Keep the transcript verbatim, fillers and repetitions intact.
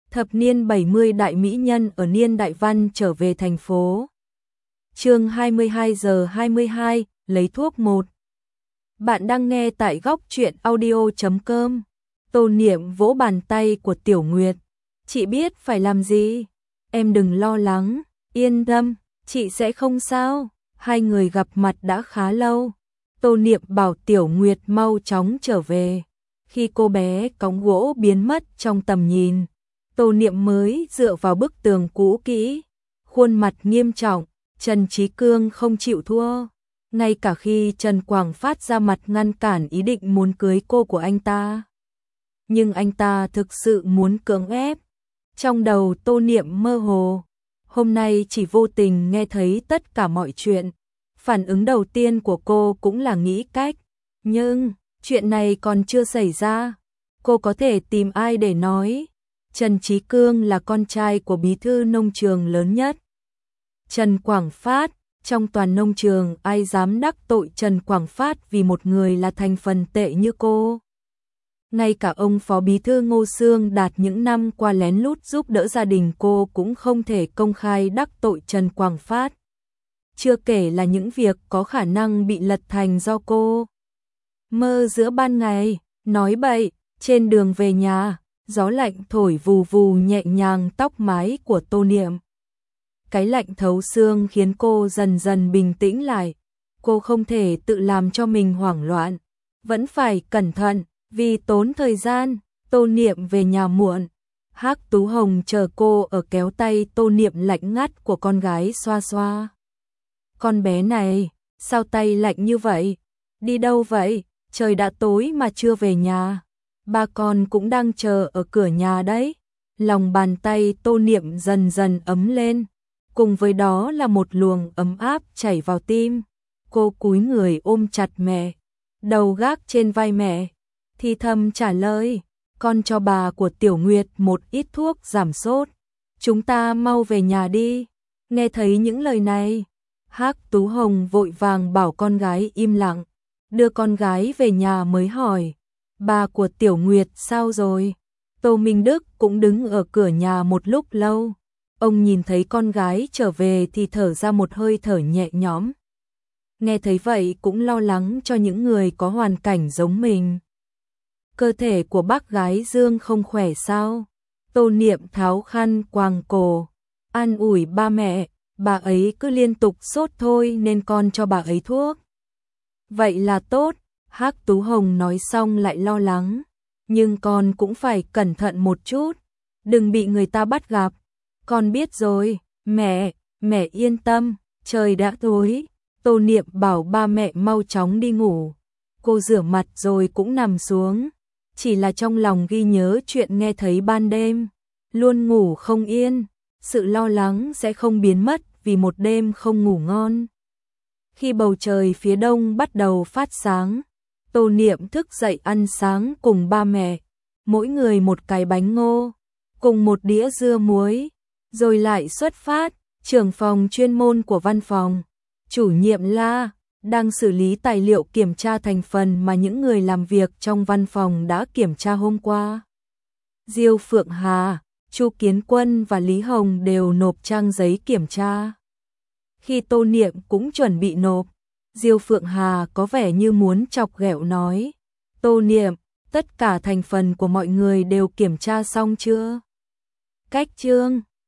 Thập niên bảy mươi đại mỹ nhân ở niên đại văn trở về thành phố. Chương hai mươi hai giờ hai mươi hai, lấy thuốc một. Bạn đang nghe tại góc truyện audio chấm com. Tô Niệm vỗ bàn tay của Tiểu Nguyệt. Chị biết phải làm gì. Em đừng lo lắng, yên tâm, chị sẽ không sao. Hai người gặp mặt đã khá lâu. Tô Niệm bảo Tiểu Nguyệt mau chóng trở về. Khi cô bé cõng gỗ biến mất trong tầm nhìn, Tô Niệm mới dựa vào bức tường cũ kỹ, khuôn mặt nghiêm trọng. Trần Chí Cương không chịu thua, ngay cả khi Trần Quảng Phát ra mặt ngăn cản ý định muốn cưới cô của anh ta. Nhưng anh ta thực sự muốn cưỡng ép. Trong đầu Tô Niệm mơ hồ, hôm nay chỉ vô tình nghe thấy tất cả mọi chuyện. Phản ứng đầu tiên của cô cũng là nghĩ cách, nhưng chuyện này còn chưa xảy ra, cô có thể tìm ai để nói. Trần Chí Cương là con trai của bí thư nông trường lớn nhất, Trần Quảng Phát. Trong toàn nông trường ai dám đắc tội Trần Quảng Phát vì một người là thành phần tệ như cô. Ngay cả ông phó bí thư Ngô Sương Đạt những năm qua lén lút giúp đỡ gia đình cô cũng không thể công khai đắc tội Trần Quảng Phát. Chưa kể là những việc có khả năng bị lật thành do cô mơ giữa ban ngày. Nói bậy. Trên đường về nhà, gió lạnh thổi vù vù nhẹ nhàng tóc mái của Tô Niệm. Cái lạnh thấu xương khiến cô dần dần bình tĩnh lại. Cô không thể tự làm cho mình hoảng loạn, vẫn phải cẩn thận, vì tốn thời gian. Tô Niệm về nhà muộn, Hắc Tú Hồng chờ cô ở, kéo tay Tô Niệm lạnh ngắt của con gái xoa xoa. Con bé này, sao tay lạnh như vậy? Đi đâu vậy? Trời đã tối mà chưa về nhà. Ba con cũng đang chờ ở cửa nhà đấy. Lòng bàn tay Tô Niệm dần dần ấm lên, cùng với đó là một luồng ấm áp chảy vào tim. Cô cúi người ôm chặt mẹ, đầu gác trên vai mẹ, thì thầm trả lời, con cho bà của Tiểu Nguyệt một ít thuốc giảm sốt. Chúng ta mau về nhà đi. Nghe thấy những lời này, Hắc Tú Hồng vội vàng bảo con gái im lặng, đưa con gái về nhà mới hỏi, bà của Tiểu Nguyệt sao rồi? Tô Minh Đức cũng đứng ở cửa nhà một lúc lâu. Ông nhìn thấy con gái trở về thì thở ra một hơi thở nhẹ nhõm. Nghe thấy vậy cũng lo lắng cho những người có hoàn cảnh giống mình. Cơ thể của bác gái Dương không khỏe sao? Tô Niệm tháo khăn quàng cổ, an ủi ba mẹ, bà ấy cứ liên tục sốt thôi nên con cho bà ấy thuốc. Vậy là tốt. Hắc Tú Hồng nói xong lại lo lắng, nhưng con cũng phải cẩn thận một chút, đừng bị người ta bắt gặp. Con biết rồi, mẹ, mẹ yên tâm, trời đã tối. Tô Niệm bảo ba mẹ mau chóng đi ngủ. Cô rửa mặt rồi cũng nằm xuống, chỉ là trong lòng ghi nhớ chuyện nghe thấy ban đêm, luôn ngủ không yên, sự lo lắng sẽ không biến mất vì một đêm không ngủ ngon. Khi bầu trời phía đông bắt đầu phát sáng, Tô Niệm thức dậy ăn sáng cùng ba mẹ, mỗi người một cái bánh ngô, cùng một đĩa dưa muối, rồi lại xuất phát. Trưởng phòng chuyên môn của văn phòng, chủ nhiệm La, đang xử lý tài liệu kiểm tra thành phần mà những người làm việc trong văn phòng đã kiểm tra hôm qua. Diêu Phượng Hà, Chu Kiến Quân và Lý Hồng đều nộp trang giấy kiểm tra. Khi Tô Niệm cũng chuẩn bị nộp, Diêu Phượng Hà có vẻ như muốn chọc ghẹo nói, Tô Niệm, tất cả thành phần của mọi người đều kiểm tra xong chưa? Cách chương